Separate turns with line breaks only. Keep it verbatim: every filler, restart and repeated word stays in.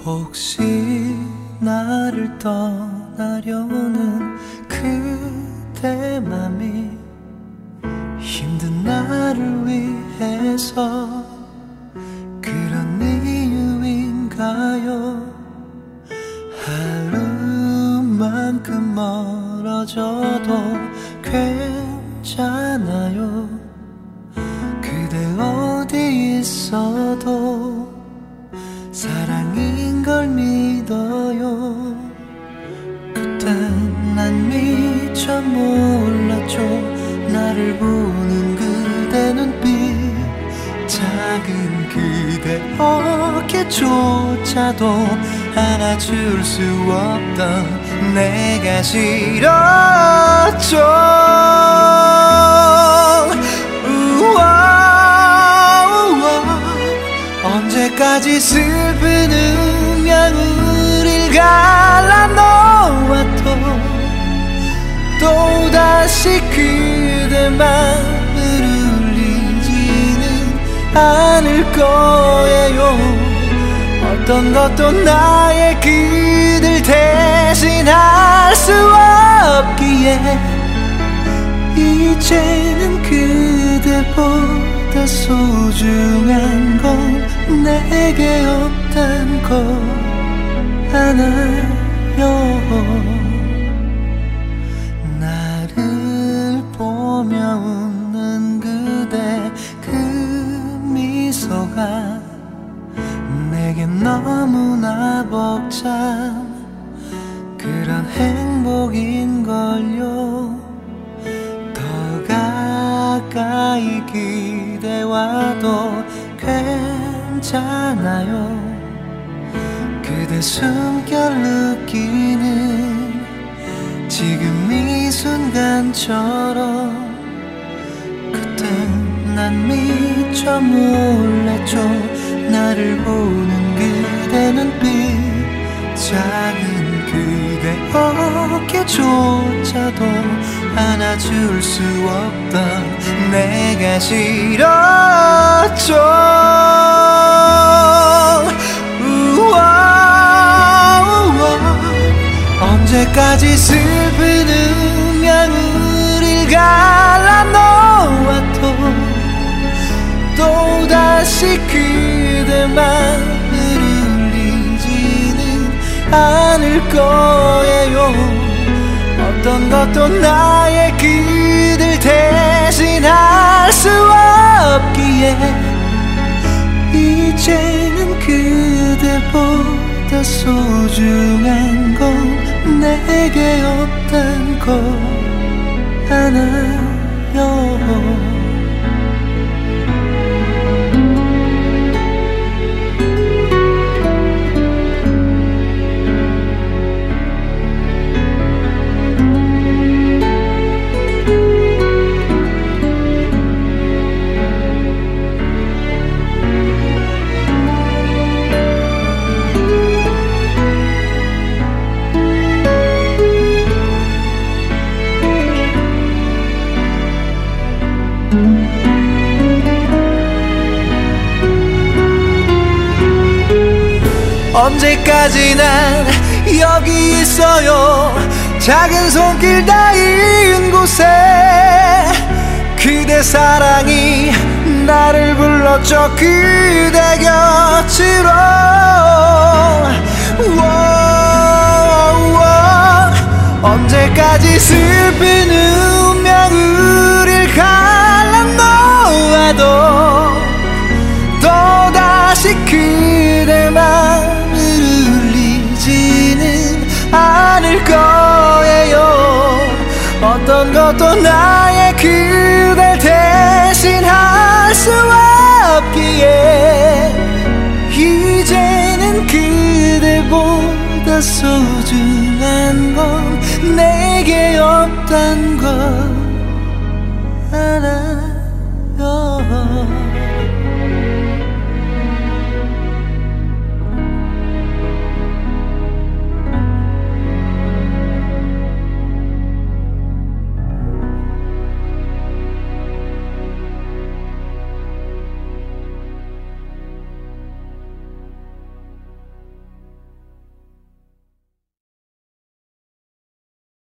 혹시 나를 떠나려는 그대 맘이 힘든 나를 위해서 그런 이유인가요? 하루만큼 멀어져도 괜찮아요. 그대 어디 있어도 사랑인 걸 믿어요. 그땐 난 미처 몰랐죠. 나를 보는 그대 눈빛, 작은 그대 어깨조차도 안아줄 수 없던 내가 싫었죠. 우와, 우와. 언제까지 슬픈 음양을 갈라놓아도 또다시 그대 맘을 울리지는 않을 거예요. 어떤 것도 나의 그댈 대신할 수 없기에 이제는 그대보다 소중한 건 내게 없단 걸 알아요. 나를 보며 웃는 그대 그 미소가 내겐 너무나 벅찬 그런 행복인걸요. 더 가까이 기대와도 괜찮아요. 그대 숨결 느끼는 지금 이 순간처럼 그땐 난 미처 몰랐죠. 나를 보는 그대 눈빛, 작은 그대 어깨조차도 안아줄 수 없던 내가 싫었죠. 우와, 우와. 언제까지 슬픈 음양을 갈라놓아도 또다시 그대 맘을 울리지는 않을 거예요. 어떤 것도 나의 그댈 대신할 수 없기에 이제는 그대보다 소중한 건 내게 없단 걸 알아요. 언제까지 난 여기 있어요. 작은 손길 닿은 곳에 그대 사랑이 나를 불렀죠. 그대 곁으로. 우와, 언제까지 슬픈 운명을 갈라놓아도 또다시 그대 맘을 울리지는 않을 거예요. 어떤 것도 나의 그댈 대신할 수 없기에 이제는 그대보다 소중한 건 내게 없단 걸 알아.